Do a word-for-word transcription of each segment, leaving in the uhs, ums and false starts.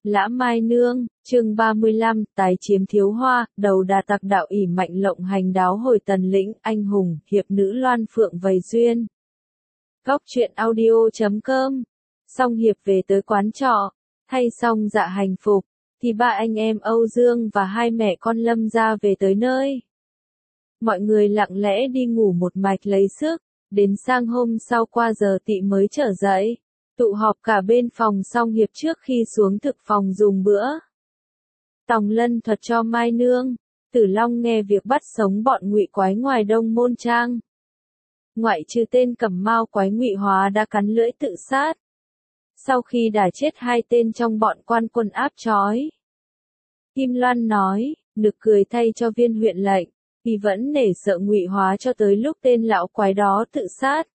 Lã Mai Nương, chương ba mươi lăm, tái chiếm Thiếu Hoa, đầu đà tặc đạo ỷ mạnh lộng hành đáo hồi Tần Lĩnh, anh hùng, hiệp nữ Loan Phượng vầy duyên. Góc truyện audio chấm com. Xong hiệp về tới quán trọ, thay xong dạ hành phục, thì ba anh em Âu Dương và hai mẹ con Lâm gia về tới nơi. Mọi người lặng lẽ đi ngủ một mạch lấy sức, đến sang hôm sau qua giờ tị mới trở dậy. Tụ họp cả bên phòng xong hiệp trước khi xuống thực phòng dùng bữa. Tòng Lân thuật cho Mai Nương, Tử Long nghe việc bắt sống bọn ngụy quái ngoài Đông Môn Trang. Ngoại trừ tên Cẩm Mao quái ngụy hóa đã cắn lưỡi tự sát. Sau khi đả chết hai tên trong bọn quan quân áp trói. Kim Loan nói, nực cười thay cho viên huyện lệnh, thì vẫn nể sợ ngụy hóa cho tới lúc tên lão quái đó tự sát.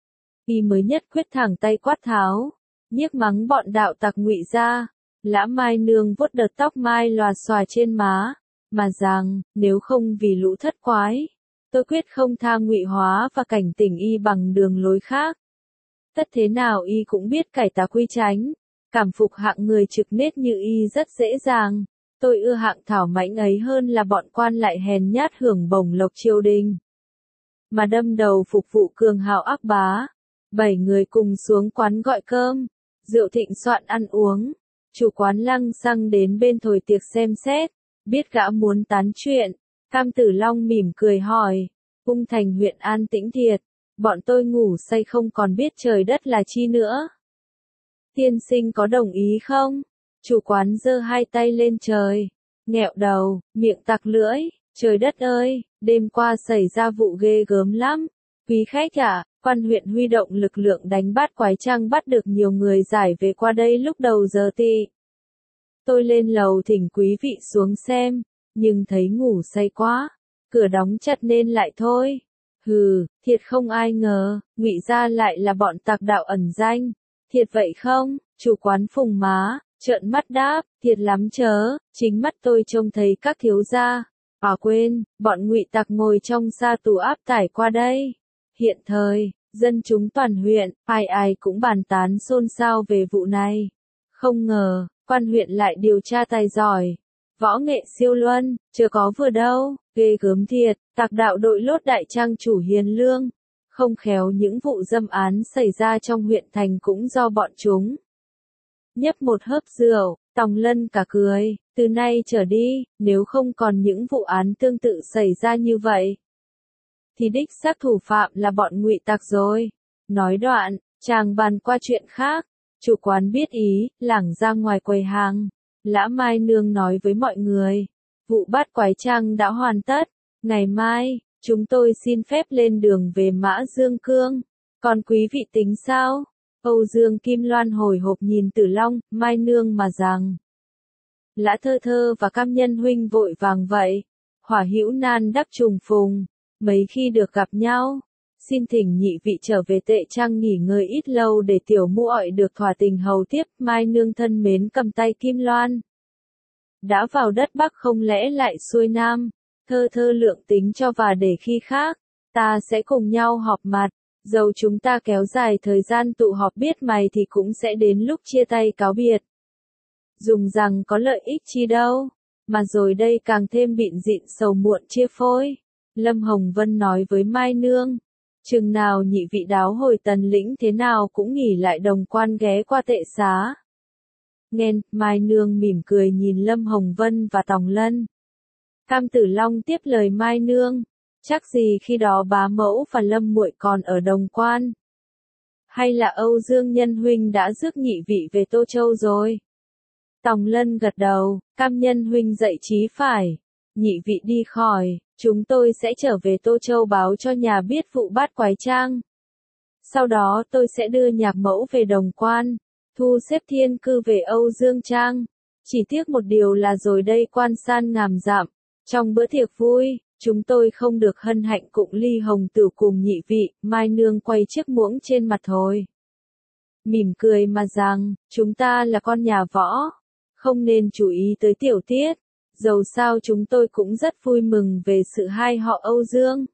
Y mới nhất quyết thẳng tay quát tháo, nhiếc mắng bọn đạo tặc ngụy ra. Lã Mai Nương vuốt đợt tóc mai lòa xòa trên má, mà rằng, nếu không vì lũ thất quái, tôi quyết không tha ngụy hóa và cảnh tỉnh y bằng đường lối khác. Tất thế nào y cũng biết cải tà quy chánh, cảm phục hạng người trực nết như y rất dễ dàng. Tôi ưa hạng thảo mãnh ấy hơn là bọn quan lại hèn nhát hưởng bổng lộc triều đình. Mà đâm đầu phục vụ cường hào ác bá. Bảy người cùng xuống quán gọi cơm, rượu thịnh soạn ăn uống. Chủ quán lăng xăng đến bên thồi tiệc xem xét, biết gã muốn tán chuyện. Cam Tử Long mỉm cười hỏi, Ung Thành huyện an tĩnh thiệt, bọn tôi ngủ say không còn biết trời đất là chi nữa. Tiên sinh có đồng ý không? Chủ quán giơ hai tay lên trời, nghẹo đầu, miệng tặc lưỡi, trời đất ơi, đêm qua xảy ra vụ ghê gớm lắm. Quý khách ạ, quan huyện huy động lực lượng đánh bắt quái trang bắt được nhiều người giải về qua đây lúc đầu giờ tị. Tôi lên lầu thỉnh quý vị xuống xem, nhưng thấy ngủ say quá, cửa đóng chặt nên lại thôi. Hừ, thiệt không ai ngờ, ngụy gia lại là bọn tặc đạo ẩn danh. Thiệt vậy không? Chủ quán phùng má, trợn mắt đáp, thiệt lắm chớ, chính mắt tôi trông thấy các thiếu gia. À quên, bọn ngụy tặc ngồi trong sa tù áp tải qua đây. Hiện thời, dân chúng toàn huyện, ai ai cũng bàn tán xôn xao về vụ này. Không ngờ, quan huyện lại điều tra tài giỏi. Võ nghệ siêu luân, chưa có vừa đâu, ghê gớm thiệt, tặc đạo đội lốt đại trang chủ hiền lương. Không khéo những vụ dâm án xảy ra trong huyện thành cũng do bọn chúng. Nhấp một hớp rượu, Tòng Lân cả cười, từ nay trở đi, nếu không còn những vụ án tương tự xảy ra như vậy, thì đích xác thủ phạm là bọn ngụy tặc rồi. Nói đoạn, chàng bàn qua chuyện khác, chủ quán biết ý, lảng ra ngoài quầy hàng. Lã Mai Nương nói với mọi người, vụ bắt quái trang đã hoàn tất, ngày mai, chúng tôi xin phép lên đường về Mã Dương Cương, còn quý vị tính sao? Âu Dương Kim Loan hồi hộp nhìn Tử Long, Mai Nương mà rằng, Lã Thơ Thơ và Cam Nhân huynh vội vàng vậy, hỏa hữu nan đắc trùng phùng. Mấy khi được gặp nhau, xin thỉnh nhị vị trở về Tệ Trang nghỉ ngơi ít lâu để tiểu muội được thỏa tình hầu tiếp. Mai Nương thân mến cầm tay Kim Loan. Đã vào đất Bắc không lẽ lại xuôi Nam, Thơ Thơ lượng tính cho và để khi khác, ta sẽ cùng nhau họp mặt, dầu chúng ta kéo dài thời gian tụ họp biết mày thì cũng sẽ đến lúc chia tay cáo biệt. Dùng rằng có lợi ích chi đâu, mà rồi đây càng thêm bịn dịn sầu muộn chia phôi. Lâm Hồng Vân nói với Mai Nương, chừng nào nhị vị đáo hồi Tần Lĩnh thế nào cũng nghỉ lại Đồng Quan ghé qua Tệ Xá. Nghe, Mai Nương mỉm cười nhìn Lâm Hồng Vân và Tòng Lân. Cam Tử Long tiếp lời Mai Nương, chắc gì khi đó bá mẫu và Lâm muội còn ở Đồng Quan. Hay là Âu Dương Nhân huynh đã rước nhị vị về Tô Châu rồi? Tòng Lân gật đầu, Cam Nhân huynh dạy trí phải, nhị vị đi khỏi. Chúng tôi sẽ trở về Tô Châu báo cho nhà biết vụ bắt quái trang. Sau đó tôi sẽ đưa nhạc mẫu về Đồng Quan, thu xếp thiên cư về Âu Dương Trang. Chỉ tiếc một điều là rồi đây quan san ngàm dặm. Trong bữa tiệc vui, chúng tôi không được hân hạnh cụng ly hồng tử cùng nhị vị. Mai Nương quay chiếc muỗng trên mặt thôi, mỉm cười mà rằng, chúng ta là con nhà Võ, không nên chú ý tới tiểu tiết. Dầu sao chúng tôi cũng rất vui mừng về sự hai họ Âu Dương.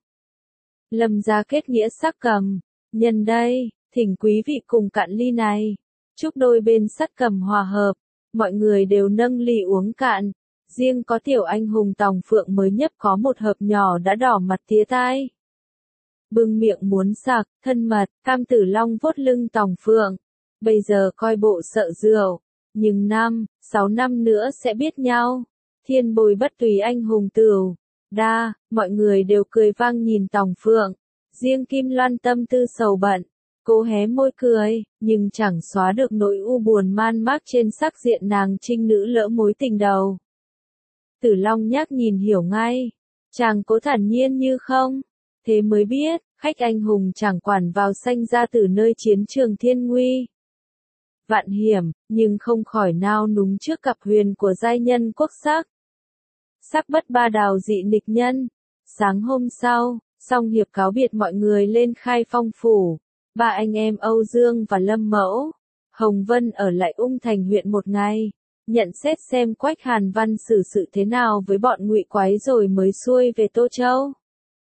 Lâm gia kết nghĩa sắc cầm, nhân đây, thỉnh quý vị cùng cạn ly này, chúc đôi bên sắt cầm hòa hợp, mọi người đều nâng ly uống cạn. Riêng có tiểu anh hùng Tòng Phượng mới nhấp có một hớp nhỏ đã đỏ mặt tía tai. Bưng miệng muốn sặc, thân mật, Cam Tử Long vuốt lưng Tòng Phượng. Bây giờ coi bộ sợ rượu, nhưng năm, sáu năm nữa sẽ biết nhau. Thiên bồi bất tùy anh hùng tửu. Đa, mọi người đều cười vang nhìn Tòng Phượng. Riêng Kim Loan tâm tư sầu bận. Cô hé môi cười, nhưng chẳng xóa được nỗi u buồn man mác trên sắc diện nàng trinh nữ lỡ mối tình đầu. Tử Long nhắc nhìn hiểu ngay. Chàng cố thản nhiên như không. Thế mới biết, khách anh hùng chẳng quản vào sanh ra từ nơi chiến trường thiên nguy. Vạn hiểm, nhưng không khỏi nao núng trước cặp huyền của giai nhân quốc sắc. Sắc bất ba đào dị nịch nhân. Sáng hôm sau, Song Hiệp cáo biệt mọi người lên Khai Phong phủ. Ba anh em Âu Dương và Lâm Mẫu, Hồng Vân ở lại Ung Thành huyện một ngày, nhận xét xem Quách Hàn Văn xử sự thế nào với bọn Ngụy Quái rồi mới xuôi về Tô Châu.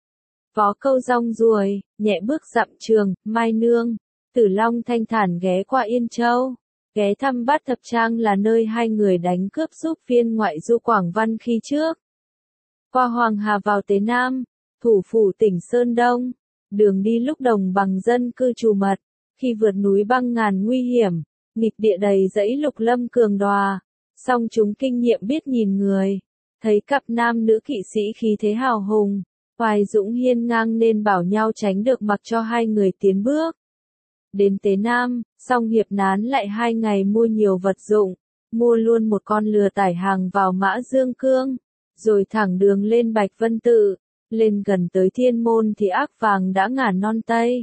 Vó câu rong ruồi, nhẹ bước dặm trường, Mai Nương, Tử Long thanh thản ghé qua Yên Châu, ghé thăm Bát Thập Trang là nơi hai người đánh cướp giúp viên ngoại du Quảng Văn khi trước. Qua Hoàng Hà vào Tế Nam, thủ phủ tỉnh Sơn Đông. Đường đi lúc đồng bằng dân cư trù mật, khi vượt núi băng ngàn nguy hiểm, nghịch địa đầy dãy lục lâm cường đòa, song chúng kinh nghiệm biết nhìn người, thấy cặp nam nữ kỵ sĩ khí thế hào hùng, hoài dũng hiên ngang nên bảo nhau tránh được mặc cho hai người tiến bước. Đến Tế Nam, Song Hiệp nán lại hai ngày mua nhiều vật dụng, mua luôn một con lừa tải hàng vào Mã Dương Cương, rồi thẳng đường lên Bạch Vân Tự. Lên gần tới Thiên Môn thì ác vàng đã ngả non tây.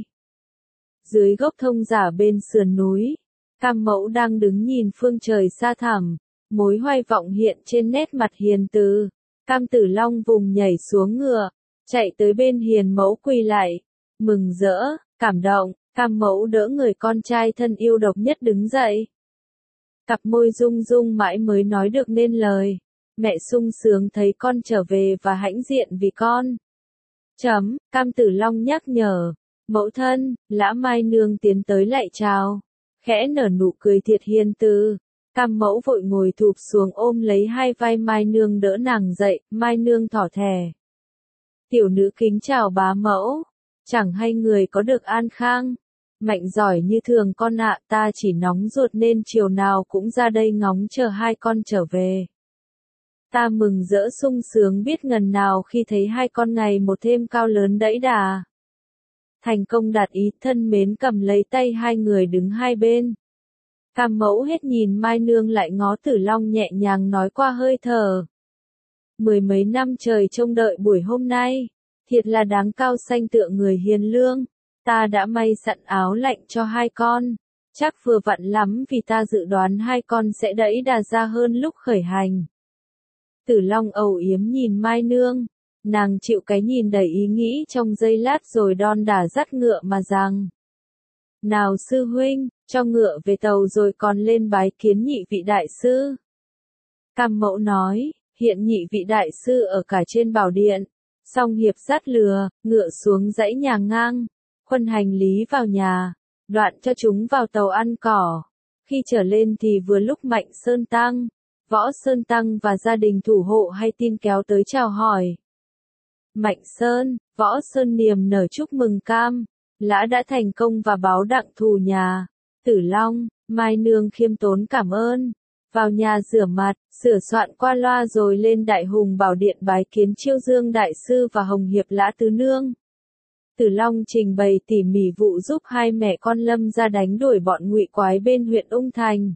Dưới gốc thông giả bên sườn núi, Cam Mẫu đang đứng nhìn phương trời xa thẳm, mối hoài vọng hiện trên nét mặt hiền từ. Cam Tử Long vùng nhảy xuống ngựa, chạy tới bên hiền mẫu quỳ lại, mừng rỡ, cảm động. Cam Mẫu đỡ người con trai thân yêu độc nhất đứng dậy. Cặp môi rung rung mãi mới nói được nên lời. Mẹ sung sướng thấy con trở về và hãnh diện vì con. Chấm, Cam Tử Long nhắc nhở. Mẫu thân, Lã Mai Nương tiến tới lại chào. Khẽ nở nụ cười thiệt hiền từ. Cam Mẫu vội ngồi thụp xuống ôm lấy hai vai Mai Nương đỡ nàng dậy. Mai Nương thỏ thẻ. Tiểu nữ kính chào bá mẫu. Chẳng hay người có được an khang. Mạnh giỏi như thường con ạ, ta chỉ nóng ruột nên chiều nào cũng ra đây ngóng chờ hai con trở về. Ta mừng rỡ sung sướng biết ngần nào khi thấy hai con ngày một thêm cao lớn đẫy đà. Thành công đạt ý, thân mến cầm lấy tay hai người đứng hai bên. Cam Mẫu hết nhìn Mai Nương lại ngó Tử Long nhẹ nhàng nói qua hơi thở. Mười mấy năm trời trông đợi buổi hôm nay, thiệt là đáng cao xanh tựa người hiền lương. Ta đã may sẵn áo lạnh cho hai con, chắc vừa vặn lắm vì ta dự đoán hai con sẽ đẫy đà ra hơn lúc khởi hành. Tử Long âu yếm nhìn Mai Nương, nàng chịu cái nhìn đầy ý nghĩ trong giây lát rồi đon đả dắt ngựa mà rằng. Nào sư huynh, cho ngựa về tàu rồi còn lên bái kiến nhị vị đại sư. Cam Mẫu nói, hiện nhị vị đại sư ở cả trên bảo điện. Song Hiệp dắt lừa, ngựa xuống dãy nhà ngang, khuân hành lý vào nhà, đoạn cho chúng vào tàu ăn cỏ. Khi trở lên thì vừa lúc Mạnh Sơn Tăng, Võ Sơn Tăng và gia đình thủ hộ hay tin kéo tới chào hỏi. Mạnh Sơn, Võ Sơn niềm nở chúc mừng Cam, Lã đã thành công và báo đặng thù nhà. Tử Long, Mai Nương khiêm tốn cảm ơn. Vào nhà rửa mặt, sửa soạn qua loa rồi lên Đại Hùng Bảo Điện bái kiến Chiêu Dương Đại Sư và Hồng Hiệp Lã Tứ Nương. Tử Long trình bày tỉ mỉ vụ giúp hai mẹ con Lâm ra đánh đuổi bọn Ngụy Quái bên huyện Ung Thành.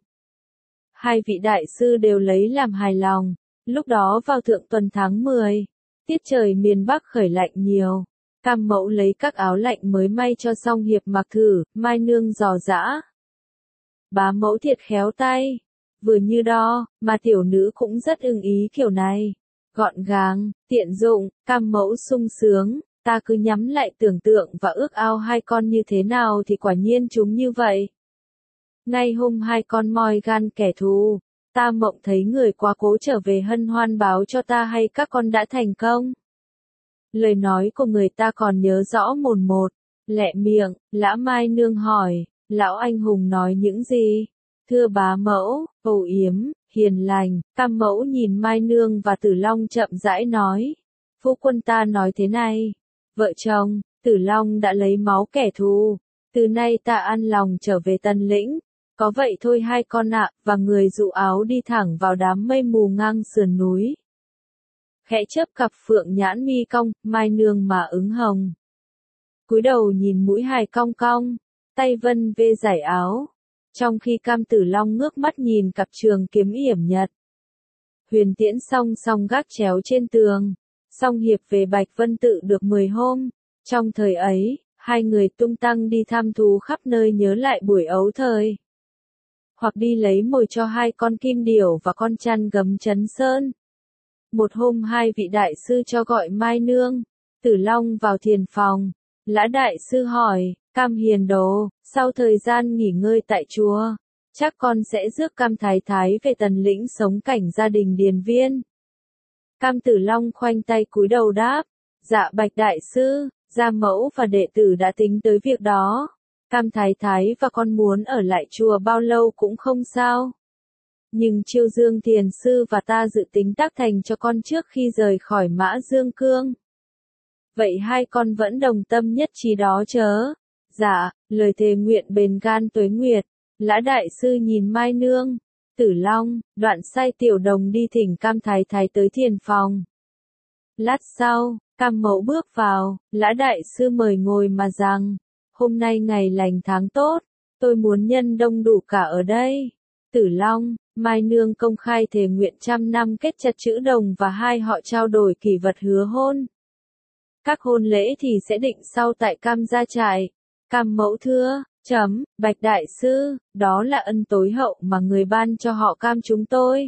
Hai vị đại sư đều lấy làm hài lòng. Lúc đó vào thượng tuần tháng mười, tiết trời miền Bắc khởi lạnh nhiều. Cam Mẫu lấy các áo lạnh mới may cho Song Hiệp mặc thử, Mai Nương dò dã. Bá mẫu thiệt khéo tay. Vừa như đo, mà tiểu nữ cũng rất ưng ý kiểu này. Gọn gàng, tiện dụng, Cam Mẫu sung sướng. Ta cứ nhắm lại tưởng tượng và ước ao hai con như thế nào thì quả nhiên chúng như vậy. Ngay hôm hai con moi gan kẻ thù, ta mộng thấy người quá cố trở về hân hoan báo cho ta hay các con đã thành công. Lời nói của người ta còn nhớ rõ mồn một, lẹ miệng, Lã Mai Nương hỏi, lão anh hùng nói những gì? Thưa bá mẫu, âu yếm, hiền lành. Cam Mẫu nhìn Mai Nương và Tử Long chậm rãi nói. Phu quân ta nói thế này. Vợ chồng, Tử Long đã lấy máu kẻ thù. Từ nay ta an lòng trở về Tần Lĩnh. Có vậy thôi hai con ạ, và người dụ áo đi thẳng vào đám mây mù ngang sườn núi. Khẽ chớp cặp phượng nhãn mi cong, Mai Nương mà ứng hồng. Cúi đầu nhìn mũi hài cong cong, tay vân vê giải áo. Trong khi Cam Tử Long ngước mắt nhìn cặp trường kiếm yểm nhật. Huyền tiễn song song gác chéo trên tường. Song hiệp về Bạch Vân Tự được mười hôm. Trong thời ấy, hai người tung tăng đi thăm thú khắp nơi nhớ lại buổi ấu thời. Hoặc đi lấy mồi cho hai con kim điểu và con chăn gấm Trấn Sơn. Một hôm hai vị đại sư cho gọi Mai Nương, Tử Long vào thiền phòng. Lã đại sư hỏi, Cam hiền đồ, sau thời gian nghỉ ngơi tại chùa, chắc con sẽ rước Cam thái thái về Tần Lĩnh sống cảnh gia đình điền viên. Cam Tử Long khoanh tay cúi đầu đáp, dạ bạch đại sư, gia mẫu và đệ tử đã tính tới việc đó. Cam thái thái và con muốn ở lại chùa bao lâu cũng không sao. Nhưng Chiêu Dương thiền sư và ta dự tính tác thành cho con trước khi rời khỏi Mã Dương Cương. Vậy hai con vẫn đồng tâm nhất trí đó chớ? Dạ, lời thề nguyện bền gan tuế nguyệt. Lã đại sư nhìn Mai Nương, Tử Long, đoạn sai tiểu đồng đi thỉnh Cam thái thái tới thiền phòng. Lát sau, Cam Mẫu bước vào, Lã đại sư mời ngồi mà rằng, hôm nay ngày lành tháng tốt, tôi muốn nhân đông đủ cả ở đây. Tử Long, Mai Nương công khai thề nguyện trăm năm kết chặt chữ đồng và hai họ trao đổi kỷ vật hứa hôn. Các hôn lễ thì sẽ định sau tại Cam gia trại. Cam Mẫu thưa, chấm, Bạch đại sư, đó là ân tối hậu mà người ban cho họ Cam chúng tôi.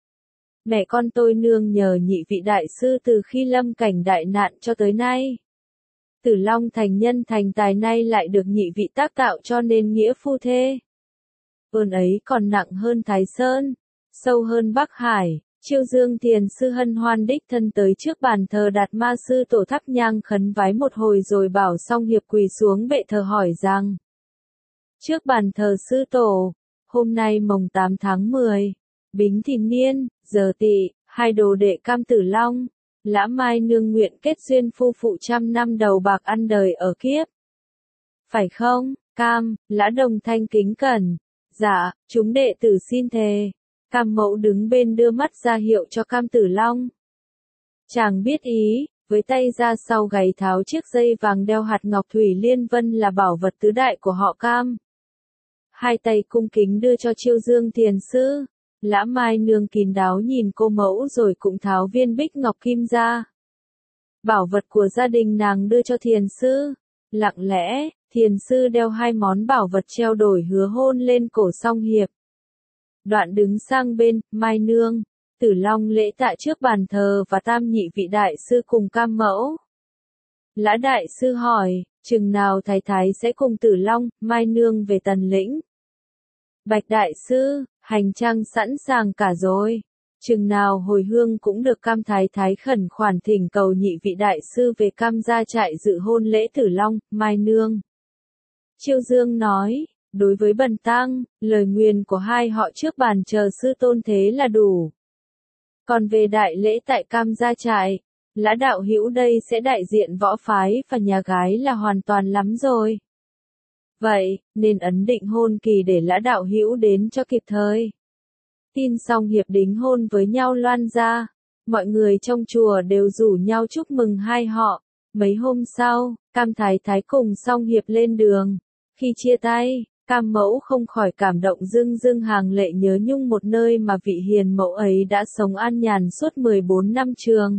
Mẹ con tôi nương nhờ nhị vị đại sư từ khi lâm cảnh đại nạn cho tới nay. Tử Long thành nhân thành tài nay lại được nhị vị tác tạo cho nên nghĩa phu thê. Ơn ấy còn nặng hơn Thái Sơn, sâu hơn Bắc Hải. Chiêu Dương thiền sư hân hoan đích thân tới trước bàn thờ Đạt Ma sư tổ thắp nhang khấn vái một hồi rồi bảo Song hiệp quỳ xuống bệ thờ hỏi rằng. Trước bàn thờ sư tổ, hôm nay mồng tám tháng mười, Bính Thìn niên, giờ Tỵ, hai đồ đệ Cam Tử Long, Lã Mai Nương nguyện kết duyên phu phụ trăm năm đầu bạc ăn đời ở kiếp. Phải không, Cam? Lã Đồng Thanh kính cẩn. Dạ, chúng đệ tử xin thề. Cam Mẫu đứng bên đưa mắt ra hiệu cho Cam Tử Long. Chàng biết ý, với tay ra sau gáy tháo chiếc dây vàng đeo hạt ngọc thủy liên vân là bảo vật tứ đại của họ Cam. Hai tay cung kính đưa cho Chiêu Dương thiền sư. Lã Mai Nương kín đáo nhìn cô mẫu rồi cũng tháo viên bích ngọc kim ra. Bảo vật của gia đình nàng đưa cho thiền sư. Lặng lẽ, thiền sư đeo hai món bảo vật treo đổi hứa hôn lên cổ Song hiệp. Đoạn đứng sang bên, Mai Nương, Tử Long lễ tạ trước bàn thờ và tam nhị vị đại sư cùng Cam Mẫu. Lã đại sư hỏi, chừng nào thái thái sẽ cùng Tử Long, Mai Nương về Tần Lĩnh? Bạch đại sư, hành trang sẵn sàng cả rồi. Chừng nào hồi hương cũng được Cam thái thái khẩn khoản thỉnh cầu nhị vị đại sư về Cam gia trại dự hôn lễ Tử Long, Mai Nương. Chiêu Dương nói, đối với bần tăng, lời nguyền của hai họ trước bàn chờ sư tôn thế là đủ. Còn về đại lễ tại Cam gia trại, Lã đạo hữu đây sẽ đại diện võ phái và nhà gái là hoàn toàn lắm rồi. Vậy, nên ấn định hôn kỳ để Lã đạo hữu đến cho kịp thời. Tin xong hiệp đính hôn với nhau loan ra, mọi người trong chùa đều rủ nhau chúc mừng hai họ. Mấy hôm sau, Cam thái thái cùng Song hiệp lên đường. Khi chia tay, Cam Mẫu không khỏi cảm động rưng rưng hàng lệ nhớ nhung một nơi mà vị hiền mẫu ấy đã sống an nhàn suốt mười bốn năm trường.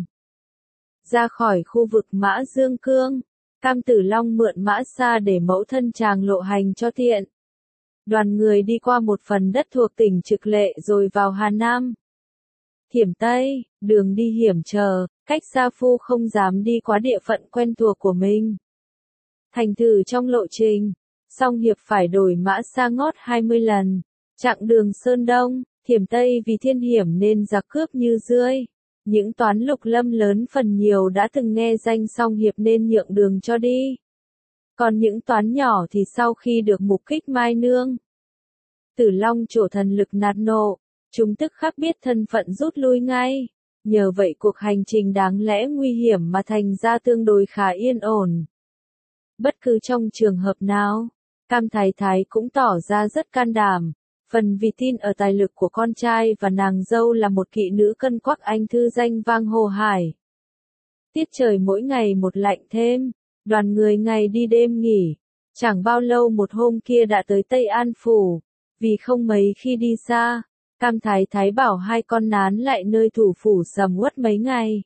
Ra khỏi khu vực Mã Dương Cương, Cam Tử Long mượn mã xa để mẫu thân chàng lộ hành cho tiện. Đoàn người đi qua một phần đất thuộc tỉnh Trực Lệ rồi vào Hà Nam. Thiểm Tây, đường đi hiểm trở, cách xa phu không dám đi quá địa phận quen thuộc của mình. Thành thử trong lộ trình, Song hiệp phải đổi mã xa ngót hai mươi lần. Chặng đường Sơn Đông, Thiểm Tây vì thiên hiểm nên giặc cướp như rươi. Những toán lục lâm lớn phần nhiều đã từng nghe danh Song hiệp nên nhượng đường cho đi. Còn những toán nhỏ thì sau khi được mục kích Mai Nương, Tử Long trổ thần lực nạt nộ, Chúng tức khắc biết thân phận rút lui ngay. Nhờ vậy cuộc hành trình đáng lẽ nguy hiểm mà thành ra tương đối khá yên ổn. Bất cứ trong trường hợp nào, Cam Thái Thái cũng tỏ ra rất can đảm, phần vì tin ở tài lực của con trai và nàng dâu là một kỵ nữ cân quắc anh thư danh vang hồ hải. Tiết trời mỗi ngày một lạnh thêm, đoàn người ngày đi đêm nghỉ, chẳng bao lâu một hôm kia đã tới Tây An Phủ, vì không mấy khi đi xa, Cam Thái Thái bảo hai con nán lại nơi thủ phủ sầm uất mấy ngày.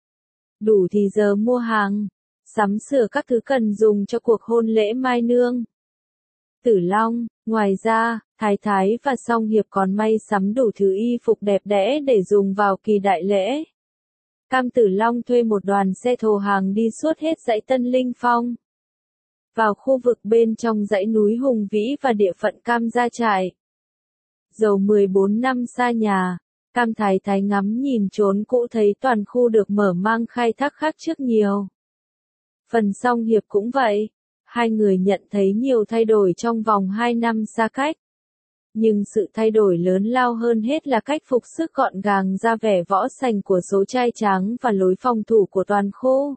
Đủ thì giờ mua hàng, sắm sửa các thứ cần dùng cho cuộc hôn lễ Mai Nương. Tử Long, ngoài ra, Thái Thái và Song Hiệp còn may sắm đủ thứ y phục đẹp đẽ để dùng vào kỳ đại lễ. Cam Tử Long thuê một đoàn xe thồ hàng đi suốt hết dãy Tân Linh Phong. Vào khu vực bên trong dãy núi Hùng Vĩ và địa phận Cam Gia Trại. Dầu mười bốn năm xa nhà, Cam Thái Thái ngắm nhìn trốn cũ thấy toàn khu được mở mang khai thác khác trước nhiều. Phần Song Hiệp cũng vậy, hai người nhận thấy nhiều thay đổi trong vòng hai năm xa cách. Nhưng sự thay đổi lớn lao hơn hết là cách phục sức gọn gàng ra vẻ võ sành của số trai tráng và lối phòng thủ của toàn khu.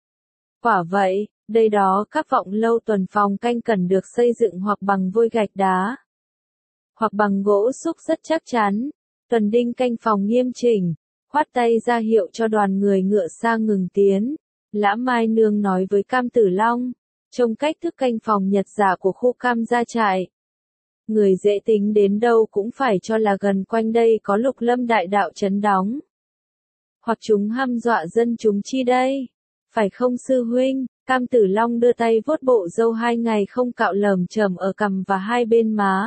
Quả vậy, đây đó các vọng lâu tuần phòng canh cần được xây dựng hoặc bằng vôi gạch đá, hoặc bằng gỗ xúc rất chắc chắn. Tuần đinh canh phòng nghiêm chỉnh, khoát tay ra hiệu cho đoàn người ngựa sang ngừng tiến. Lã Mai Nương nói với Cam Tử Long, trông cách thức canh phòng nhật giả của khu Cam Gia Trại. Người dễ tính đến đâu cũng phải cho là gần quanh đây có Lục Lâm đại đạo trấn đóng. Hoặc chúng hăm dọa dân chúng chi đây? Phải không sư huynh? Cam Tử Long đưa tay vuốt bộ râu hai ngày không cạo lởm chởm ở cằm và hai bên má.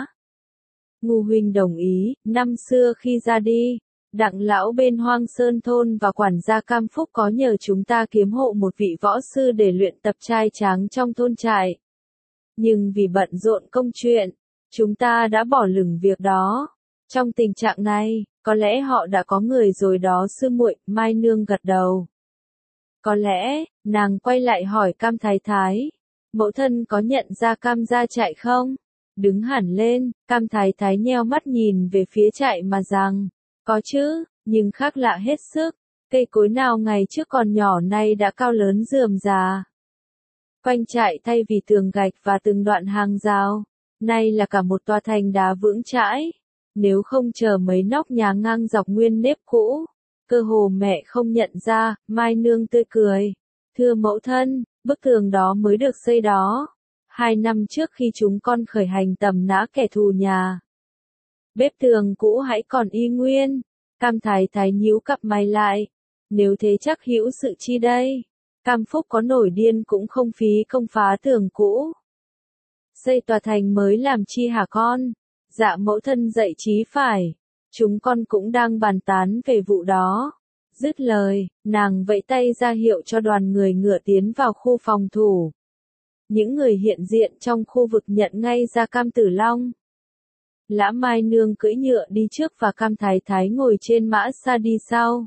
Ngu huynh đồng ý, năm xưa khi ra đi, Đặng lão bên Hoang Sơn thôn và quản gia Cam Phúc có nhờ chúng ta kiếm hộ một vị võ sư để luyện tập trai tráng trong thôn trại. Nhưng vì bận rộn công chuyện, chúng ta đã bỏ lửng việc đó. Trong tình trạng này, có lẽ họ đã có người rồi đó sư muội. Mai Nương gật đầu. Có lẽ, nàng quay lại hỏi Cam Thái Thái, mẫu thân có nhận ra Cam Gia Trại không? Đứng hẳn lên, Cam Thái Thái nheo mắt nhìn về phía trại mà rằng, có chứ, nhưng khác lạ hết sức, cây cối nào ngày trước còn nhỏ nay đã cao lớn rườm rà. Quanh trại thay vì tường gạch và từng đoạn hàng rào, nay là cả một tòa thành đá vững chãi. Nếu không chờ mấy nóc nhà ngang dọc nguyên nếp cũ, cơ hồ mẹ không nhận ra. Mai Nương tươi cười, thưa mẫu thân, bức tường đó mới được xây đó. Hai năm trước khi chúng con khởi hành tầm nã kẻ thù nhà. Bếp tường cũ hãy còn y nguyên. Cam Thái Thái nhíu cặp mày lại. Nếu thế chắc hữu sự chi đây? Cam Phúc có nổi điên cũng không phí công phá tường cũ. Xây tòa thành mới làm chi hả con? Dạ mẫu thân dạy chí phải. Chúng con cũng đang bàn tán về vụ đó. Dứt lời, nàng vẫy tay ra hiệu cho đoàn người ngựa tiến vào khu phòng thủ. Những người hiện diện trong khu vực nhận ngay ra Cam Tử Long. Lã Mai Nương cưỡi ngựa đi trước và Cam Thái Thái ngồi trên mã xa đi sau.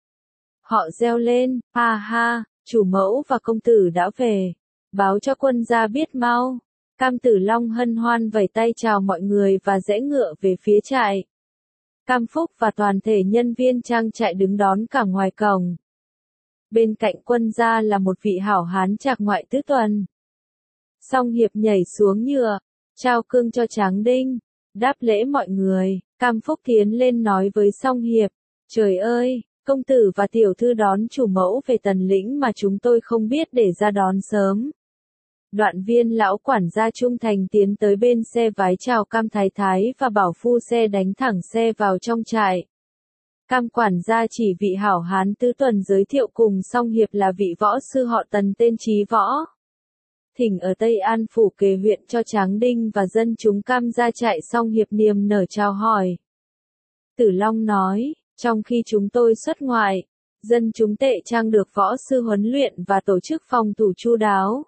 Họ reo lên, ha ha, chủ mẫu và công tử đã về. Báo cho quân gia biết mau. Cam Tử Long hân hoan vẫy tay chào mọi người và rẽ ngựa về phía trại. Cam Phúc và toàn thể nhân viên trang trại đứng đón cả ngoài cổng. Bên cạnh quân gia là một vị hảo hán trạc ngoại tứ tuần. Song Hiệp nhảy xuống ngựa, trao cương cho Tráng Đinh, đáp lễ mọi người. Cam Phúc tiến lên nói với Song Hiệp, trời ơi, công tử và tiểu thư đón chủ mẫu về Tần Lĩnh mà chúng tôi không biết để ra đón sớm. Đoạn viên lão quản gia trung thành tiến tới bên xe vái chào Cam Thái Thái và bảo phu xe đánh thẳng xe vào trong trại. Cam quản gia chỉ vị hảo hán tứ tuần giới thiệu cùng Song Hiệp là vị võ sư họ Tần tên Chí Võ. Thỉnh ở Tây An Phủ kề huyện cho Tráng Đinh và dân chúng Cam Gia Trại. Song Hiệp niềm nở chào hỏi. Tử Long nói, trong khi chúng tôi xuất ngoại, dân chúng Tệ Trang được võ sư huấn luyện và tổ chức phòng thủ chu đáo.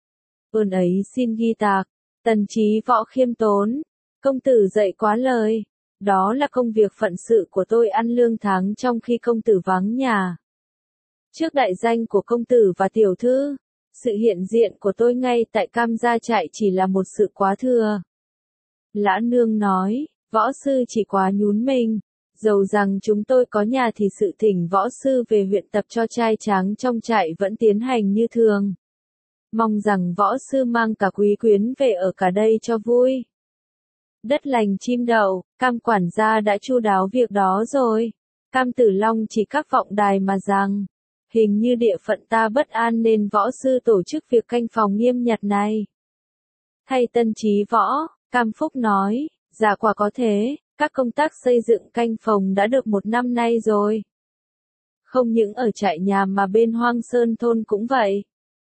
Ơn ấy xin ghi tạc. Tần Chí Võ khiêm tốn, công tử dạy quá lời. Đó là công việc phận sự của tôi ăn lương tháng trong khi công tử vắng nhà. Trước đại danh của công tử và tiểu thư, sự hiện diện của tôi ngay tại Cam Gia Trại chỉ là một sự quá thừa. Lã Nương nói, võ sư chỉ quá nhún mình, Dầu rằng chúng tôi có nhà thì sự thỉnh võ sư về huyện tập cho trai tráng trong trại vẫn tiến hành như thường. Mong rằng võ sư mang cả quý quyến về ở cả đây cho vui. Đất lành chim đậu, Cam quản gia đã chu đáo việc đó rồi. Cam Tử Long chỉ các vọng đài mà rằng, hình như địa phận ta bất an nên võ sư tổ chức việc canh phòng nghiêm nhặt này. Thay tân trí võ, Cam Phúc nói, dạ quả có thế, các công tác xây dựng canh phòng đã được một năm nay rồi. Không những ở trại nhà mà bên Hoang Sơn thôn cũng vậy.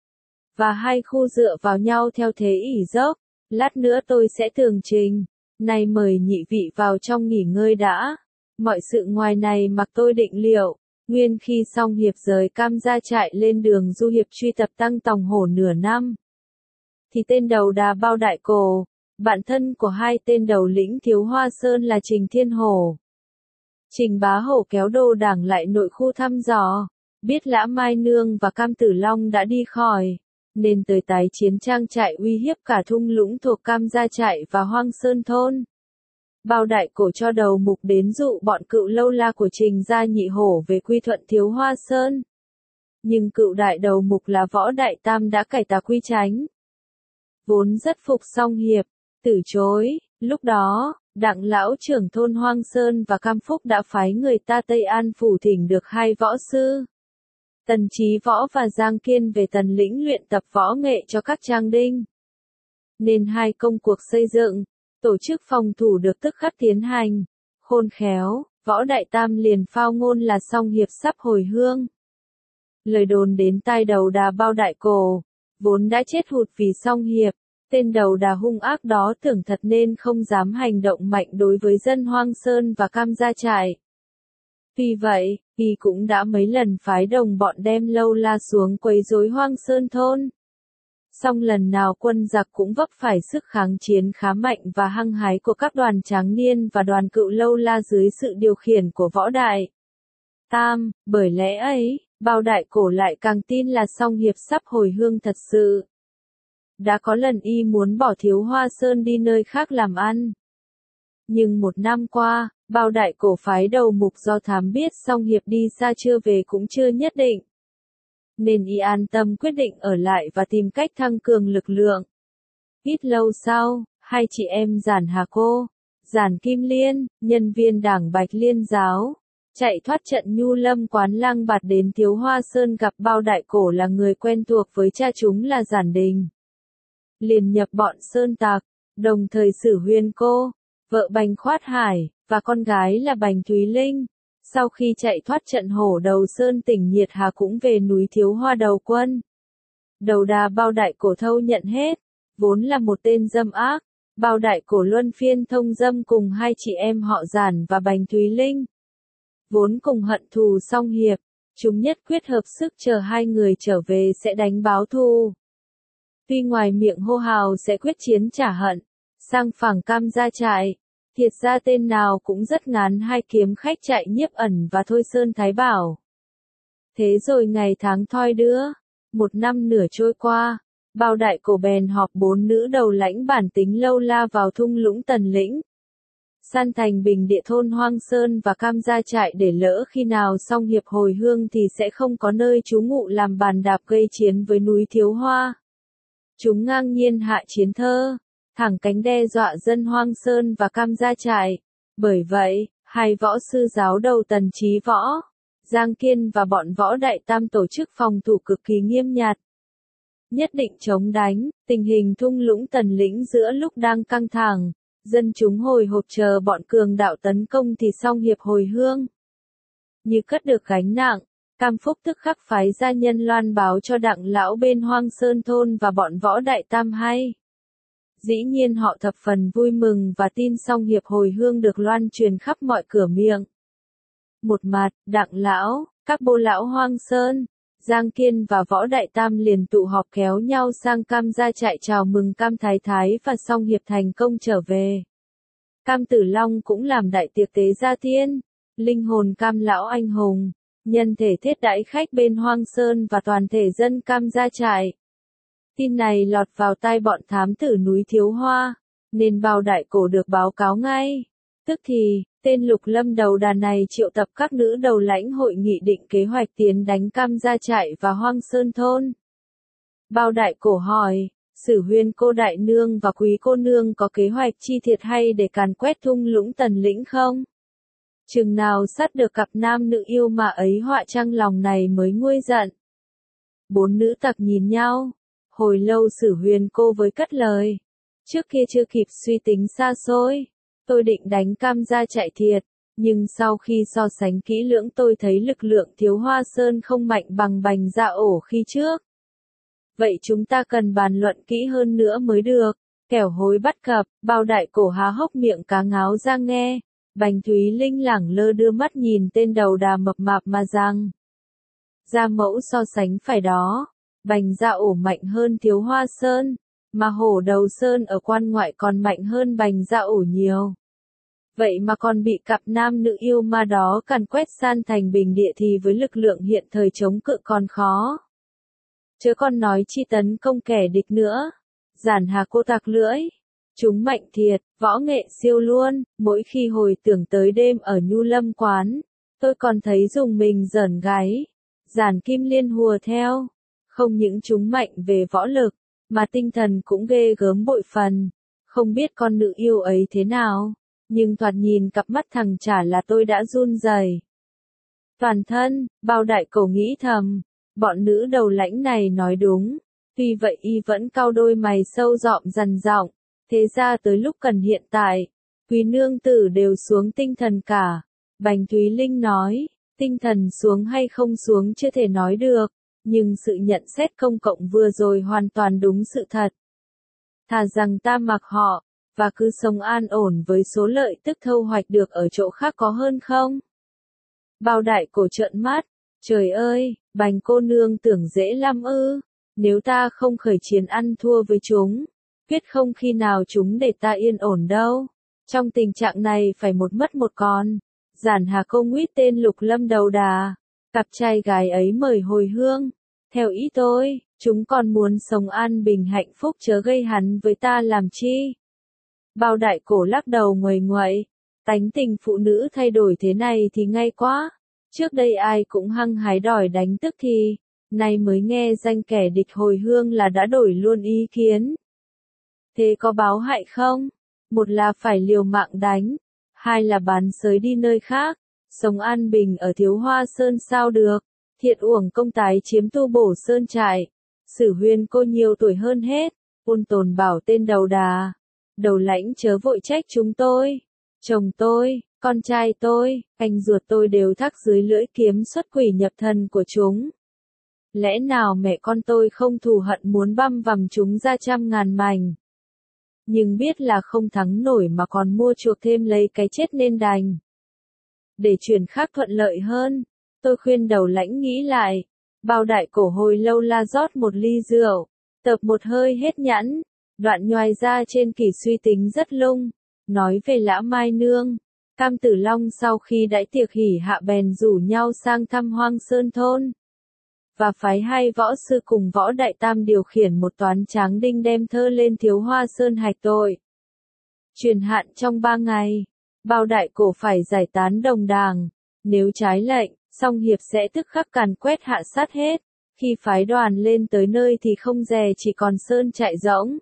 Và hai khu dựa vào nhau theo thế ỉ dốc, lát nữa tôi sẽ tường trình, nay mời nhị vị vào trong nghỉ ngơi đã. Mọi sự ngoài này mặc tôi định liệu. Nguyên khi Song Hiệp rời Cam gia trại lên đường du hiệp truy tập Tăng Tòng Hổ nửa năm, thì tên đầu đà Bao Đại Cổ, bạn thân của hai tên đầu lĩnh Thiếu Hoa Sơn là Trình Thiên Hổ, Trình Bá Hổ kéo đồ đảng lại nội khu thăm dò, biết Lã Mai Nương và Cam Tử Long đã đi khỏi, nên tới tái chiến trang trại uy hiếp cả thung lũng thuộc Cam gia trại và Hoang Sơn thôn. Bao Đại Cổ cho đầu mục đến dụ bọn cựu lâu la của Trình gia nhị hổ về quy thuận Thiếu Hoa Sơn. Nhưng cựu đại đầu mục là Võ Đại Tam đã cải tà quy chánh. Vốn rất phục Song Hiệp, từ chối, lúc đó, Đặng lão trưởng thôn Hoang Sơn và Cam Phúc đã phái người ta Tây An phủ thỉnh được hai võ sư. Tần Chí Võ và Giang Kiên về Tần Lĩnh luyện tập võ nghệ cho các trang đinh. Nên hai công cuộc xây dựng, tổ chức phòng thủ được tức khắc tiến hành. Khôn khéo, Võ Đại Tam liền phao ngôn là Song Hiệp sắp hồi hương. Lời đồn đến tai đầu đà Bao Đại Cổ, vốn đã chết hụt vì Song Hiệp. Tên đầu đà hung ác đó tưởng thật nên không dám hành động mạnh đối với dân Hoang Sơn và Cam gia trại. Vì vậy, y cũng đã mấy lần phái đồng bọn đem lâu la xuống quấy rối Hoang Sơn thôn. Song lần nào quân giặc cũng vấp phải sức kháng chiến khá mạnh và hăng hái của các đoàn tráng niên và đoàn cựu lâu la dưới sự điều khiển của Võ Đại Tam, bởi lẽ ấy, Bao Đại Cổ lại càng tin là Song Hiệp sắp hồi hương thật sự. Đã có lần y muốn bỏ Thiếu Hoa Sơn đi nơi khác làm ăn. Nhưng một năm qua, Bao Đại Cổ phái đầu mục do thám biết Song Hiệp đi xa chưa về cũng chưa nhất định. Nên y an tâm quyết định ở lại và tìm cách thăng cường lực lượng. Ít lâu sau, hai chị em Giản Hà Cô, Giản Kim Liên, nhân viên đảng Bạch Liên giáo, chạy thoát trận Nhu Lâm quán Lang Bạt đến Thiếu Hoa Sơn gặp Bao Đại Cổ là người quen thuộc với cha chúng là Giản Đình. Liền nhập bọn Sơn Tạc, đồng thời xử Huyên Cô, vợ Bành Khoát Hải, và con gái là Bành Thúy Linh. Sau khi chạy thoát trận Hổ Đầu Sơn tỉnh Nhiệt Hà cũng về núi Thiếu Hoa đầu quân. Đầu đà Bao Đại Cổ thâu nhận hết, vốn là một tên dâm ác. Bao Đại Cổ luân phiên thông dâm cùng hai chị em họ Giản và Bành Thúy Linh. Vốn cùng hận thù Song Hiệp, chúng nhất quyết hợp sức chờ hai người trở về sẽ đánh báo thù. Tuy ngoài miệng hô hào sẽ quyết chiến trả hận, sang phẳng Cam gia trại, thiệt ra tên nào cũng rất ngán hai kiếm khách chạy Nhiếp Ẩn và Thôi Sơn Thái Bảo. Thế rồi ngày tháng thoi đưa, một năm nửa trôi qua, Bao Đại Cổ bèn họp bốn nữ đầu lãnh bản tính lâu la vào thung lũng Tần Lĩnh. San thành bình địa thôn Hoang Sơn và Cam gia trại để lỡ khi nào Song Hiệp hồi hương thì sẽ không có nơi trú ngụ làm bàn đạp gây chiến với núi Thiếu Hoa. Chúng ngang nhiên hạ chiến thơ, thẳng cánh đe dọa dân Hoang Sơn và Cam gia trại. Bởi vậy, hai võ sư giáo đầu Tần Chí Võ, Giang Kiên và bọn Võ Đại Tam tổ chức phòng thủ cực kỳ nghiêm nhặt. Nhất định chống đánh, tình hình thung lũng Tần Lĩnh giữa lúc đang căng thẳng, dân chúng hồi hộp chờ bọn cường đạo tấn công thì Song Hiệp hồi hương. Như cất được gánh nặng, Cam Phúc tức khắc phái gia nhân loan báo cho Đặng lão bên Hoang Sơn thôn và bọn Võ Đại Tam hay. Dĩ nhiên họ thập phần vui mừng và tin Song Hiệp hồi hương được loan truyền khắp mọi cửa miệng. Một mặt, Đặng lão, các bô lão Hoang Sơn, Giang Kiên và Võ Đại Tam liền tụ họp kéo nhau sang Cam gia trại chào mừng Cam Thái Thái và Song Hiệp thành công trở về. Cam Tử Long cũng làm đại tiệc tế gia tiên, linh hồn Cam lão anh hùng, nhân thể thiết đãi khách bên Hoang Sơn và toàn thể dân Cam gia trại. Tin này lọt vào tai bọn thám tử núi Thiếu Hoa, nên Bao Đại Cổ được báo cáo ngay. Tức thì, tên Lục Lâm đầu đà này triệu tập các nữ đầu lãnh hội nghị định kế hoạch tiến đánh Cam Gia Trại và Hoang Sơn Thôn. Bao Đại Cổ hỏi, Sử Huyên cô đại nương và Quý cô nương có kế hoạch chi tiết hay để càn quét thung lũng Tần Lĩnh không? Chừng nào sát được cặp nam nữ yêu mà ấy họa trăng lòng này mới nguôi giận. Bốn nữ tặc nhìn nhau, hồi lâu Sử Huyên cô với cất lời. Trước kia chưa kịp suy tính xa xôi, tôi định đánh Cam Gia Trại thiệt, nhưng sau khi so sánh kỹ lưỡng tôi thấy lực lượng Thiếu Hoa Sơn không mạnh bằng Bành Dạ Ổ khi trước. Vậy chúng ta cần bàn luận kỹ hơn nữa mới được. Kẻo hối bắt cập, Bao Đại Cổ há hốc miệng cá ngáo ra nghe. Bành Thúy Linh lẳng lơ đưa mắt nhìn tên đầu đà mập mạp mà rằng. Gia mẫu so sánh phải đó. Bành Dạ Ổ mạnh hơn Thiếu Hoa Sơn, mà Hổ Đầu Sơn ở quan ngoại còn mạnh hơn Bành Dạ Ổ nhiều. Vậy mà còn bị cặp nam nữ yêu ma đó càn quét san thành bình địa thì với lực lượng hiện thời chống cự còn khó. Chớ còn nói chi tấn công kẻ địch nữa. Giản Hà cô tặc lưỡi. Chúng mạnh thiệt, võ nghệ siêu luôn, mỗi khi hồi tưởng tới đêm ở Nhu Lâm quán, tôi còn thấy dùng mình giởn gáy. Giản Kim Liên hùa theo. Không những chúng mạnh về võ lực, mà tinh thần cũng ghê gớm bội phần. Không biết con nữ yêu ấy thế nào, nhưng thoạt nhìn cặp mắt thằng chả là tôi đã run rẩy. Toàn thân, Bao Đại Cổ nghĩ thầm, bọn nữ đầu lãnh này nói đúng. Tuy vậy y vẫn cau đôi mày sâu dọm dằn giọng, thế ra tới lúc cần hiện tại, quý nương tử đều xuống tinh thần cả. Bành Thúy Linh nói, tinh thần xuống hay không xuống chưa thể nói được, nhưng sự nhận xét công cộng vừa rồi hoàn toàn đúng sự thật. Thà rằng ta mặc họ, và cứ sống an ổn với số lợi tức thâu hoạch được ở chỗ khác có hơn không? Bao Đại Cổ trợn mắt, trời ơi, Bành cô nương tưởng dễ lắm ư, nếu ta không khởi chiến ăn thua với chúng, quyết không khi nào chúng để ta yên ổn đâu. Trong tình trạng này phải một mất một còn. Giản Hà cô nguyết tên Lục Lâm đầu đà, cặp trai gái ấy mời hồi hương. Theo ý tôi, chúng còn muốn sống an bình hạnh phúc chớ gây hắn với ta làm chi. Bao Đại Cổ lắc đầu nguầy nguậy, tánh tình phụ nữ thay đổi thế này thì ngay quá. Trước đây ai cũng hăng hái đòi đánh tức thì, nay mới nghe danh kẻ địch hồi hương là đã đổi luôn ý kiến. Thế có báo hại không? Một là phải liều mạng đánh, hai là bán sới đi nơi khác, sống an bình ở Thiếu Hoa Sơn sao được, thiện uổng công tái chiếm tu bổ sơn trại. Sử Huyên cô nhiều tuổi hơn hết, ôn tồn bảo tên đầu đà. Đầu lãnh chớ vội trách chúng tôi, chồng tôi, con trai tôi, anh ruột tôi đều thắc dưới lưỡi kiếm xuất quỷ nhập thần của chúng. Lẽ nào mẹ con tôi không thù hận muốn băm vằm chúng ra trăm ngàn mảnh. Nhưng biết là không thắng nổi mà còn mua chuộc thêm lấy cái chết nên đành. Để chuyển khác thuận lợi hơn, tôi khuyên đầu lãnh nghĩ lại. Bao Đại Cổ hồi lâu la rót một ly rượu, tập một hơi hết nhãn, đoạn nhoài ra trên kỷ suy tính rất lung, nói về Lã Mai Nương. Cam Tử Long sau khi đãi tiệc hỉ hạ bèn rủ nhau sang thăm Hoang Sơn Thôn, và phái hai võ sư cùng Võ Đại Tam điều khiển một toán tráng đinh đem thơ lên Thiếu Hoa Sơn hạch tội. Truyền hạn trong ba ngày, Bao Đại Cổ phải giải tán đồng đảng, nếu trái lệnh, song hiệp sẽ tức khắc càn quét hạ sát hết. Khi phái đoàn lên tới nơi thì không dè chỉ còn sơn trại rỗng,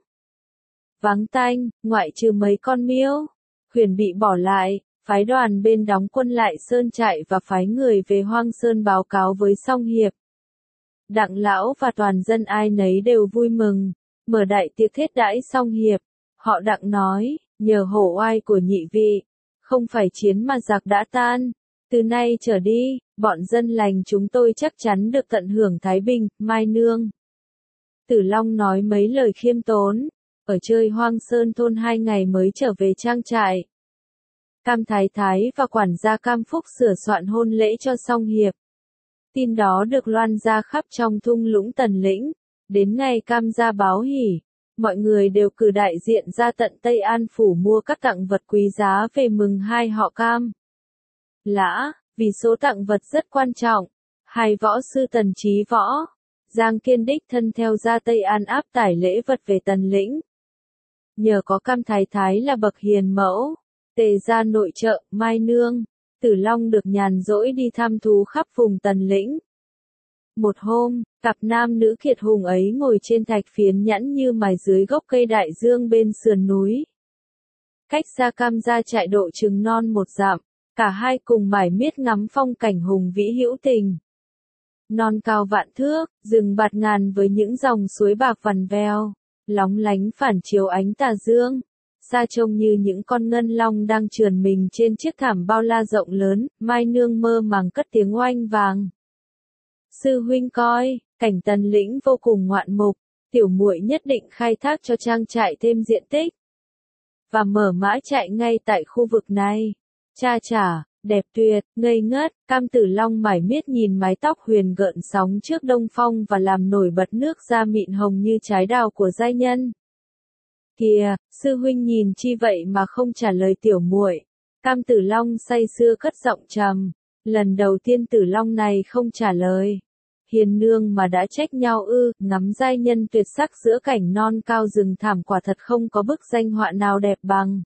vắng tanh, ngoại trừ mấy con miêu, khuyển bị bỏ lại. Phái đoàn bên đóng quân lại sơn trại và phái người về Hoang Sơn báo cáo với song hiệp. Đặng lão và toàn dân ai nấy đều vui mừng, mở đại tiệc thiết đãi song hiệp. Họ Đặng nói, nhờ hổ oai của nhị vị, không phải chiến mà giặc đã tan. Từ nay trở đi, bọn dân lành chúng tôi chắc chắn được tận hưởng thái bình. Mai Nương. Tử Long nói mấy lời khiêm tốn, ở chơi Hoang Sơn Thôn hai ngày mới trở về trang trại. Cam Thái Thái và quản gia Cam Phúc sửa soạn hôn lễ cho song hiệp. Tin đó được loan ra khắp trong thung lũng Tần Lĩnh. Đến ngày Cam gia báo hỉ, mọi người đều cử đại diện ra tận Tây An Phủ mua các tặng vật quý giá về mừng hai họ Cam Lã, vì số tặng vật rất quan trọng. Hai võ sư Tần Chí Võ, Giang Kiên đích thân theo ra Tây An áp tải lễ vật về Tần Lĩnh. Nhờ có Cam Thái Thái là bậc hiền mẫu, Tề gia nội trợ, Mai Nương, Tử Long được nhàn rỗi đi thăm thú khắp vùng Tần Lĩnh. Một hôm, cặp nam nữ kiệt hùng ấy ngồi trên thạch phiến nhẵn như mài dưới gốc cây đại dương bên sườn núi. Cách xa Cam gia trại độ chừng non một dặm, cả hai cùng mải miết ngắm phong cảnh hùng vĩ hữu tình. Non cao vạn thước, rừng bạt ngàn với những dòng suối bạc vằn veo, lóng lánh phản chiếu ánh tà dương. Xa trông như những con ngân long đang trườn mình trên chiếc thảm bao la rộng lớn, Mai Nương mơ màng cất tiếng oanh vàng. Sư huynh coi, cảnh Tần Lĩnh vô cùng ngoạn mục, tiểu muội nhất định khai thác cho trang trại thêm diện tích. Và mở mã trại ngay tại khu vực này. Cha chả, đẹp tuyệt, ngây ngất, Cam Tử Long mải miết nhìn mái tóc huyền gợn sóng trước đông phong và làm nổi bật nước da mịn hồng như trái đào của giai nhân. Kìa, sư huynh nhìn chi vậy mà không trả lời tiểu muội. Cam Tử Long say sưa cất giọng trầm. Lần đầu tiên Tử Long này không trả lời. Hiền nương mà đã trách nhau ư, ngắm giai nhân tuyệt sắc giữa cảnh non cao rừng thảm quả thật không có bức danh họa nào đẹp bằng.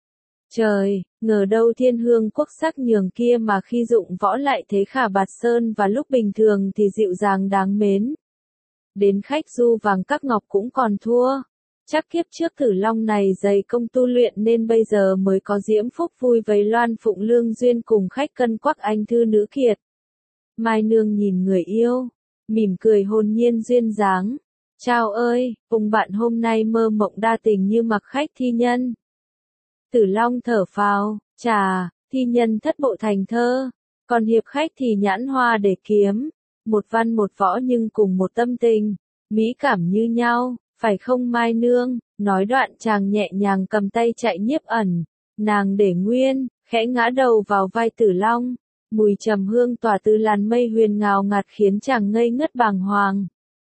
Trời, ngờ đâu thiên hương quốc sắc nhường kia mà khi dụng võ lại thế khả bạt sơn và lúc bình thường thì dịu dàng đáng mến. Đến khách du vàng các ngọc cũng còn thua. Chắc kiếp trước Tử Long này dày công tu luyện nên bây giờ mới có diễm phúc vui với Loan Phụng lương duyên cùng khách cân quắc anh thư nữ kiệt. Mai Nương nhìn người yêu, mỉm cười hồn nhiên duyên dáng. Chào ơi, cùng bạn hôm nay mơ mộng đa tình như mặc khách thi nhân. Tử Long thở phào, chà, thi nhân thất bộ thành thơ, còn hiệp khách thì nhãn hoa để kiếm. Một văn một võ nhưng cùng một tâm tình, mỹ cảm như nhau. Phải không Mai Nương, nói đoạn chàng nhẹ nhàng cầm tay chạy nhiếp ẩn, nàng để nguyên, khẽ ngã đầu vào vai Tử Long, mùi trầm hương tỏa từ làn mây huyền ngào ngạt khiến chàng ngây ngất bàng hoàng.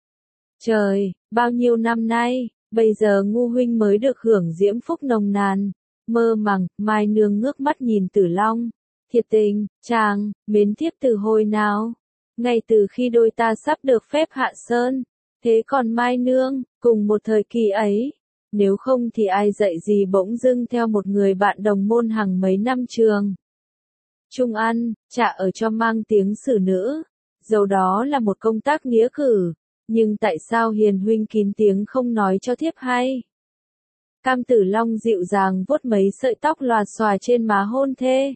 Trời, bao nhiêu năm nay, bây giờ ngu huynh mới được hưởng diễm phúc nồng nàn, mơ màng, Mai Nương ngước mắt nhìn Tử Long, thiệt tình, chàng, mến thiếp từ hồi nào, ngay từ khi đôi ta sắp được phép hạ sơn. Thế còn Mai Nương, cùng một thời kỳ ấy, nếu không thì ai dạy gì bỗng dưng theo một người bạn đồng môn hàng mấy năm trường. Trung ăn, chả ở cho mang tiếng xử nữ, dẫu đó là một công tác nghĩa cử, nhưng tại sao hiền huynh kín tiếng không nói cho thiếp hay? Cam Tử Long dịu dàng vuốt mấy sợi tóc lòa xòa trên má hôn thê.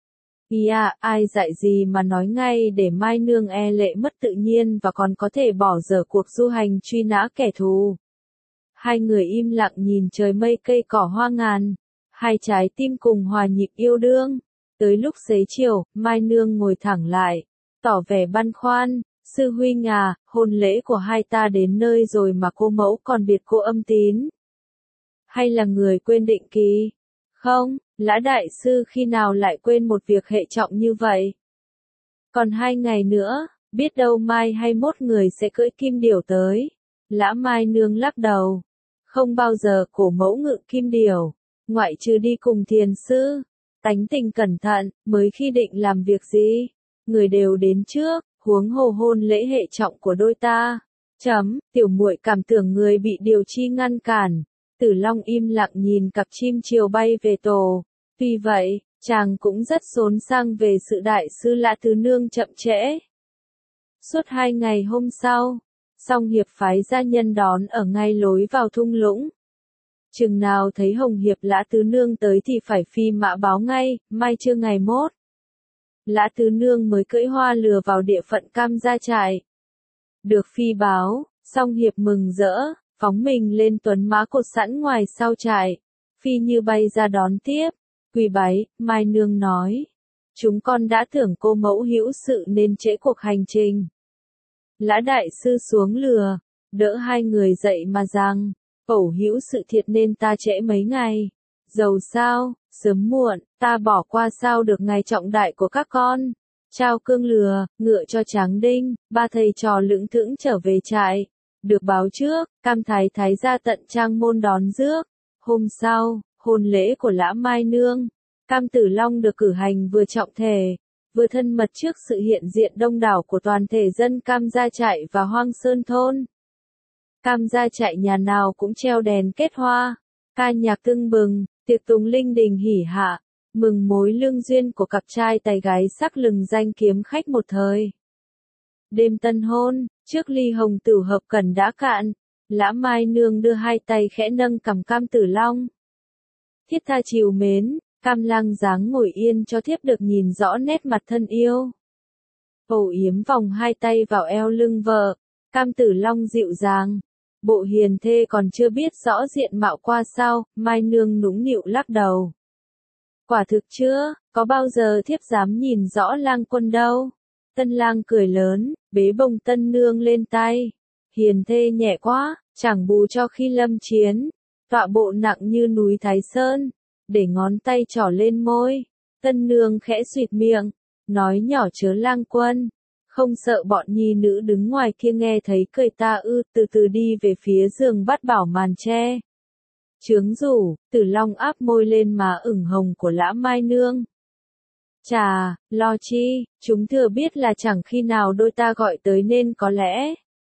Ý à, ai dạy gì mà nói ngay để Mai Nương e lệ mất tự nhiên và còn có thể bỏ dở cuộc du hành truy nã kẻ thù. Hai người im lặng nhìn trời mây cây cỏ hoa ngàn, hai trái tim cùng hòa nhịp yêu đương. Tới lúc xế chiều, Mai Nương ngồi thẳng lại, tỏ vẻ băn khoăn, sư huynh à, hôn lễ của hai ta đến nơi rồi mà cô mẫu còn biệt cô âm tín. Hay là người quên định kỳ? Không, Lã đại sư khi nào lại quên một việc hệ trọng như vậy? Còn hai ngày nữa, biết đâu mai hay mốt người sẽ cưỡi kim điểu tới. Lã Mai Nương lắc đầu. Không bao giờ cổ mẫu ngự kim điểu, ngoại trừ đi cùng thiền sư. Tánh tình cẩn thận, mới khi định làm việc gì, người đều đến trước, huống hồ hôn lễ hệ trọng của đôi ta. Chấm, tiểu muội cảm tưởng người bị điều chi ngăn cản. Tử Long im lặng nhìn cặp chim chiều bay về tổ. Tuy vậy, chàng cũng rất xốn sang về sự đại sư Lã Tứ Nương chậm trễ. Suốt hai ngày hôm sau, Song Hiệp phái gia nhân đón ở ngay lối vào thung lũng. Chừng nào thấy Hồng Hiệp Lã Tứ Nương tới thì phải phi mã báo ngay, mai trưa ngày mốt. Lã Tứ Nương mới cưỡi hoa lừa vào địa phận Cam gia trại. Được phi báo, Song Hiệp mừng rỡ, phóng mình lên tuấn mã cột sẵn ngoài sau trại. Phi như bay ra đón tiếp. Quỳ bái, Mai Nương nói. Chúng con đã tưởng cô mẫu hữu sự nên trễ cuộc hành trình. Lã đại sư xuống lừa, đỡ hai người dậy mà rằng, ẩu hữu sự thiệt nên ta trễ mấy ngày. Dầu sao, sớm muộn, ta bỏ qua sao được ngày trọng đại của các con. Trao cương lừa, ngựa cho Tráng Đinh, ba thầy trò lững thững trở về trại. Được báo trước, Cam Thái Thái ra tận trang môn đón rước. Hôm sau, hôn lễ của Lã Mai Nương, Cam Tử Long được cử hành vừa trọng thể, vừa thân mật trước sự hiện diện đông đảo của toàn thể dân Cam gia trại và Hoang Sơn thôn. Cam gia trại nhà nào cũng treo đèn kết hoa, ca nhạc tưng bừng, tiệc tùng linh đình hỉ hạ, mừng mối lương duyên của cặp trai tài gái sắc lừng danh kiếm khách một thời. Đêm tân hôn, trước ly hồng tử hợp cần đã cạn, Lã Mai Nương đưa hai tay khẽ nâng cằm Cam Tử Long. Thiết tha trìu mến, Cam Lang dáng ngồi yên cho thiếp được nhìn rõ nét mặt thân yêu. Âu yếm vòng hai tay vào eo lưng vợ, Cam Tử Long dịu dàng. Bộ hiền thê còn chưa biết rõ diện mạo qua sao, Mai Nương nũng nịu lắc đầu. Quả thực chưa, có bao giờ thiếp dám nhìn rõ lang quân đâu. Tân lang cười lớn, bế bồng tân nương lên tay. Hiền thê nhẹ quá, chẳng bù cho khi lâm chiến. Tọa bộ nặng như núi Thái Sơn, để ngón tay trỏ lên môi. Tân nương khẽ suyệt miệng, nói nhỏ chớ lang quân. Không sợ bọn nhi nữ đứng ngoài kia nghe thấy cười ta ư, từ từ đi về phía giường bắt bảo màn che. Chướng rủ, Tử Long áp môi lên má ửng hồng của Lã Mai Nương. Chà, lo chi, chúng thừa biết là chẳng khi nào đôi ta gọi tới nên có lẽ.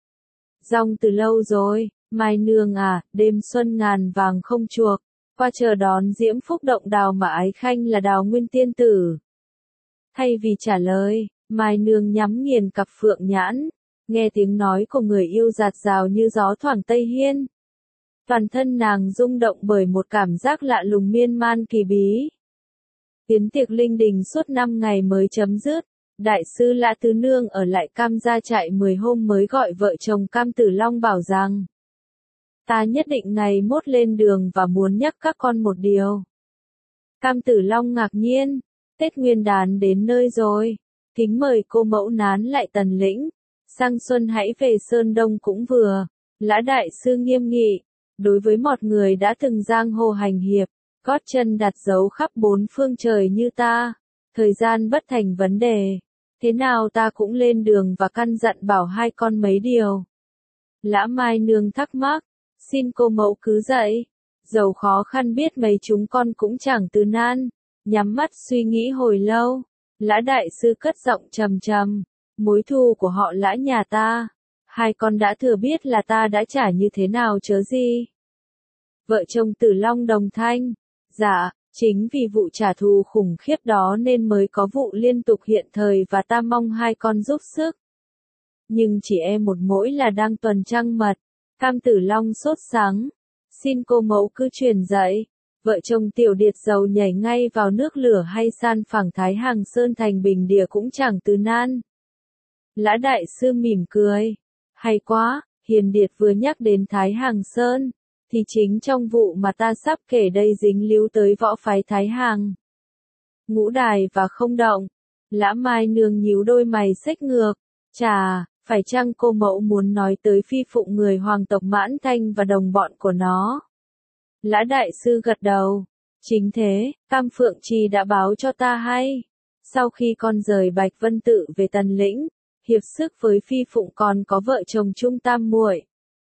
Dòng từ lâu rồi, Mai Nương à, đêm xuân ngàn vàng không chuộc, qua chờ đón diễm phúc động đào mà ái khanh là Đào Nguyên tiên tử. Thay vì trả lời, Mai Nương nhắm nghiền cặp phượng nhãn, nghe tiếng nói của người yêu dạt dào như gió thoảng Tây Hiên. Toàn thân nàng rung động bởi một cảm giác lạ lùng miên man kỳ bí. Tiến tiệc linh đình suốt năm ngày mới chấm dứt, đại sư Lã Tứ Nương ở lại Cam gia trại mười hôm mới gọi vợ chồng Cam Tử Long bảo rằng: Ta nhất định ngày mốt lên đường và muốn nhắc các con một điều. Cam Tử Long ngạc nhiên, Tết Nguyên đán đến nơi rồi, kính mời cô mẫu nán lại Tần Lĩnh, sang xuân hãy về Sơn Đông cũng vừa. Lã đại sư nghiêm nghị, đối với một người đã từng giang hồ hành hiệp, gót chân đặt dấu khắp bốn phương trời như ta, thời gian bất thành vấn đề, thế nào ta cũng lên đường và căn dặn bảo hai con mấy điều. Lã Mai Nương thắc mắc, xin cô mẫu cứ dạy, dầu khó khăn biết mấy chúng con cũng chẳng từ nan. Nhắm mắt suy nghĩ hồi lâu, Lã đại sư cất giọng trầm trầm, mối thù của họ Lã nhà ta, hai con đã thừa biết là ta đã trả như thế nào chớ gì. Vợ chồng Tử Long đồng thanh, dạ, chính vì vụ trả thù khủng khiếp đó nên mới có vụ liên tục hiện thời và ta mong hai con giúp sức. Nhưng chỉ e một mỗi là đang tuần trăng mật. Cam Tử Long sốt sắng, xin cô mẫu cứ truyền dạy. Vợ chồng Tiểu Điệt giàu nhảy ngay vào nước lửa hay san phẳng Thái Hàng Sơn thành bình địa cũng chẳng từ nan. Lã đại sư mỉm cười, hay quá, Hiền Điệt vừa nhắc đến Thái Hàng Sơn, thì chính trong vụ mà ta sắp kể đây dính líu tới võ phái Thái Hàng. Ngũ đài và không động, Lã Mai Nương nhíu đôi mày xếch ngược, chà, phải chăng cô mẫu muốn nói tới phi phụng người hoàng tộc Mãn Thanh và đồng bọn của nó? Lã đại sư gật đầu, chính thế, Cam Phượng Trì đã báo cho ta hay. Sau khi con rời Bạch Vân Tự về Tần Lĩnh, hiệp sức với phi phụng còn có vợ chồng Trung Tam muội.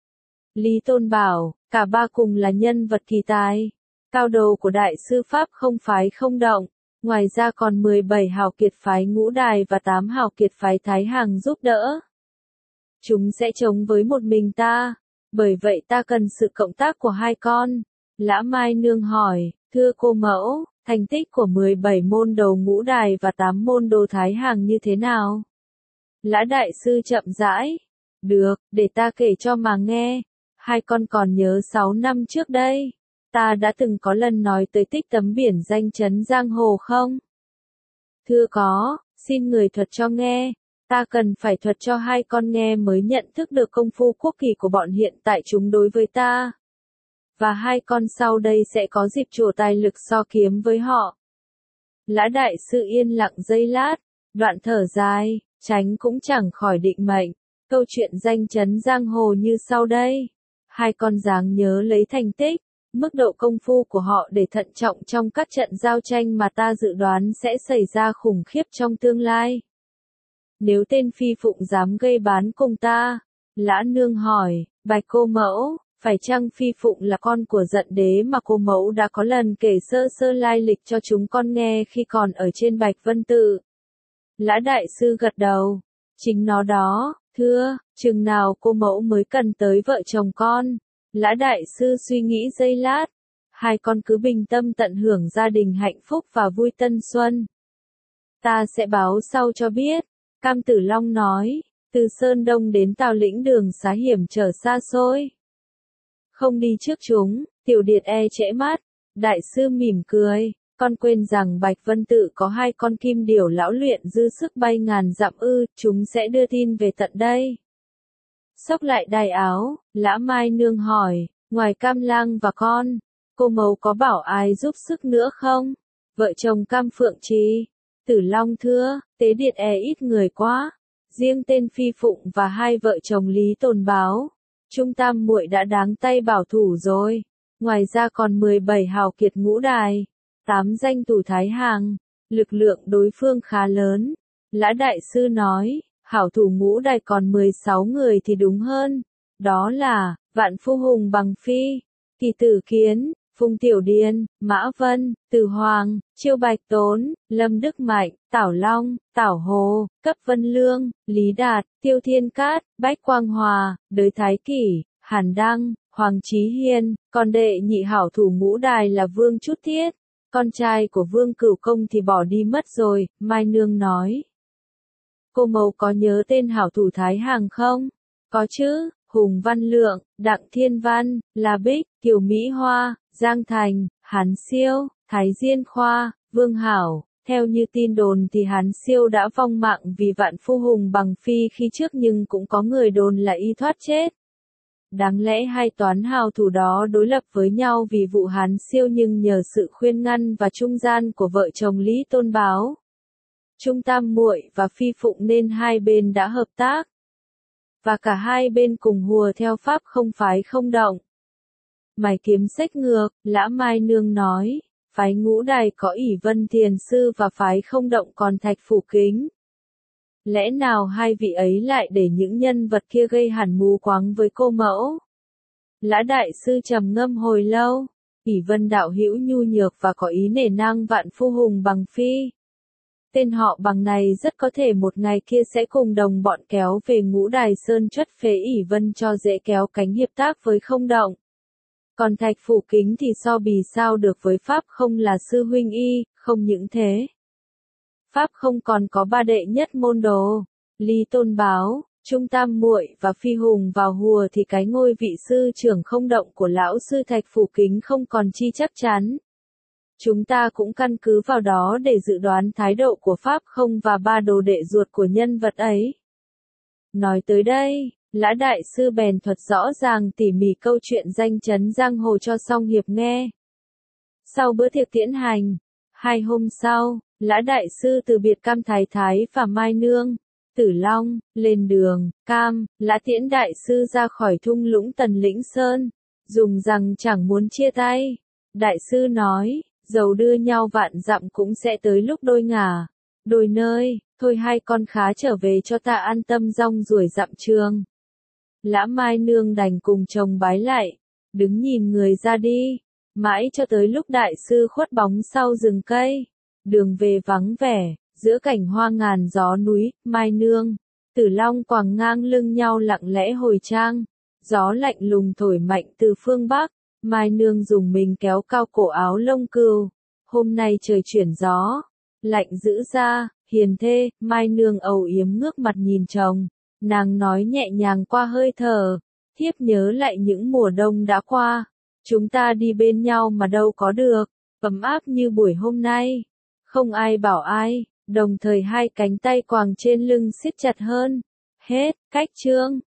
Lý Tôn bảo, cả ba cùng là nhân vật kỳ tài, cao đồ của đại sư Pháp không phái không động, ngoài ra còn mười bảy hào kiệt phái Ngũ Đài và tám hào kiệt phái Thái Hàng giúp đỡ. Chúng sẽ chống với một mình ta, bởi vậy ta cần sự cộng tác của hai con. Lã Mai Nương hỏi, thưa cô mẫu, thành tích của mười bảy môn đồ Ngũ Đài và tám môn đồ Thái Hàng như thế nào? Lã đại sư chậm rãi, được, để ta kể cho mà nghe. Hai con còn nhớ sáu năm trước đây, ta đã từng có lần nói tới tích tấm biển danh chấn giang hồ không? Thưa có, xin người thuật cho nghe. Ta cần phải thuật cho hai con nghe mới nhận thức được công phu quốc kỳ của bọn hiện tại chúng đối với ta. Và hai con sau đây sẽ có dịp trổ tài lực so kiếm với họ. Lã đại sư yên lặng giây lát, đoạn thở dài, tránh cũng chẳng khỏi định mệnh. Câu chuyện danh chấn giang hồ như sau đây. Hai con dáng nhớ lấy thành tích, mức độ công phu của họ để thận trọng trong các trận giao tranh mà ta dự đoán sẽ xảy ra khủng khiếp trong tương lai. Nếu tên phi phụng dám gây bán cùng ta, Lã Nương hỏi, bạch cô mẫu, phải chăng phi phụng là con của Dận Đế mà cô mẫu đã có lần kể sơ sơ lai lịch cho chúng con nghe khi còn ở trên Bạch Vân Tự? Lã đại sư gật đầu, chính nó đó, thưa, chừng nào cô mẫu mới cần tới vợ chồng con? Lã đại sư suy nghĩ giây lát, hai con cứ bình tâm tận hưởng gia đình hạnh phúc và vui tân xuân. Ta sẽ báo sau cho biết, Cam Tử Long nói, từ Sơn Đông đến Tào Lĩnh đường xá hiểm trở xa xôi. Không đi trước chúng, Tiểu Điệt e trễ mắt, đại sư mỉm cười, con quên rằng Bạch Vân Tự có hai con kim điểu lão luyện dư sức bay ngàn dặm ư, chúng sẽ đưa tin về tận đây. Xốc lại đai áo, Lã Mai Nương hỏi, ngoài Cam Lang và con, cô mẫu có bảo ai giúp sức nữa không? Vợ chồng Cam Phượng Trì, Tử Long thưa, Tế Điệt e ít người quá, riêng tên Phi Phụng và hai vợ chồng Lý Tồn Báo, Trung Tam muội đã đáng tay bảo thủ rồi, ngoài ra còn mười bảy hào kiệt ngũ đài, tám danh tù thái hàng, lực lượng đối phương khá lớn. Lã đại sư nói, hảo thủ ngũ đài còn mười sáu người thì đúng hơn, đó là, Vạn Phu Hùng Bằng Phi, Kỳ Tử Kiến, Phùng Tiểu Điền, Mã Vân, Từ Hoàng, Chiêu Bạch Tốn, Lâm Đức Mạnh, Tảo Long, Tảo Hồ, Cấp Vân Lương, Lý Đạt, Tiêu Thiên Cát, Bách Quang Hòa, Đới Thái Kỷ, Hàn Đăng, Hoàng Chí Hiên, còn đệ nhị hảo thủ ngũ đài là Vương Trút Thiết, con trai của Vương Cửu Công thì bỏ đi mất rồi, Mai Nương nói. Cô mẫu có nhớ tên hảo thủ thái hàng không? Có chứ, Hùng Văn Lượng, Đặng Thiên Văn, La Bích, Kiều Mỹ Hoa, Giang Thành, Hán Siêu, Thái Diên Khoa, Vương Hảo. Theo như tin đồn thì Hán Siêu đã vong mạng vì Vạn Phu Hùng Bằng Phi khi trước, nhưng cũng có người đồn là y thoát chết. Đáng lẽ hai toán hào thủ đó đối lập với nhau vì vụ Hán Siêu, nhưng nhờ sự khuyên ngăn và trung gian của vợ chồng Lý Tôn Báo, Trung Tam muội và Phi Phụng nên hai bên đã hợp tác. Và cả hai bên cùng hùa theo pháp không phái không động. Mày kiếm xếch ngược, Lã Mai Nương nói, phái ngũ đài có ỷ Vân Thiền Sư và phái không động còn Thạch Phủ Kính. Lẽ nào hai vị ấy lại để những nhân vật kia gây hẳn mù quáng với cô mẫu? Lã đại sư trầm ngâm hồi lâu, ỷ Vân đạo hữu nhu nhược và có ý nể nang Vạn Phu Hùng Bằng Phi. Tên họ Bằng này rất có thể một ngày kia sẽ cùng đồng bọn kéo về ngũ đài sơn chuất phế ỷ Vân cho dễ kéo cánh hiệp tác với không động. Còn Thạch Phủ Kính thì so bì sao được với Pháp không là sư huynh y, không những thế. Pháp không còn có ba đệ nhất môn đồ, Lý Tôn Báo, Trung Tam muội và Phi Hùng vào hùa thì cái ngôi vị sư trưởng không động của lão sư Thạch Phủ Kính không còn chi chắc chắn. Chúng ta cũng căn cứ vào đó để dự đoán thái độ của Pháp không và ba đồ đệ ruột của nhân vật ấy. Nói tới đây, Lã đại sư bèn thuật rõ ràng tỉ mỉ câu chuyện danh chấn giang hồ cho Song Hiệp nghe. Sau bữa tiệc tiễn hành, hai hôm sau, Lã đại sư từ biệt Cam Thái Thái và Mai Nương, Tử Long, lên đường. Cam, Lã tiễn đại sư ra khỏi thung lũng Tần Lĩnh Sơn, dùng rằng chẳng muốn chia tay. Đại sư nói, dầu đưa nhau vạn dặm cũng sẽ tới lúc đôi ngả, đôi nơi, thôi hai con khá trở về cho ta an tâm rong ruổi dặm trường. Lã Mai Nương đành cùng chồng bái lại, đứng nhìn người ra đi, mãi cho tới lúc đại sư khuất bóng sau rừng cây, đường về vắng vẻ, giữa cảnh hoa ngàn gió núi. Mai Nương, Tử Long quàng ngang lưng nhau lặng lẽ hồi trang, gió lạnh lùng thổi mạnh từ phương Bắc. Mai Nương dùng mình kéo cao cổ áo lông cừu. Hôm nay trời chuyển gió, lạnh dữ ra, hiền thê. Mai Nương âu yếm ngước mặt nhìn chồng, nàng nói nhẹ nhàng qua hơi thở, thiếp nhớ lại những mùa đông đã qua, chúng ta đi bên nhau mà đâu có được, ấm áp như buổi hôm nay, không ai bảo ai, đồng thời hai cánh tay quàng trên lưng siết chặt hơn. Hết, cách chương.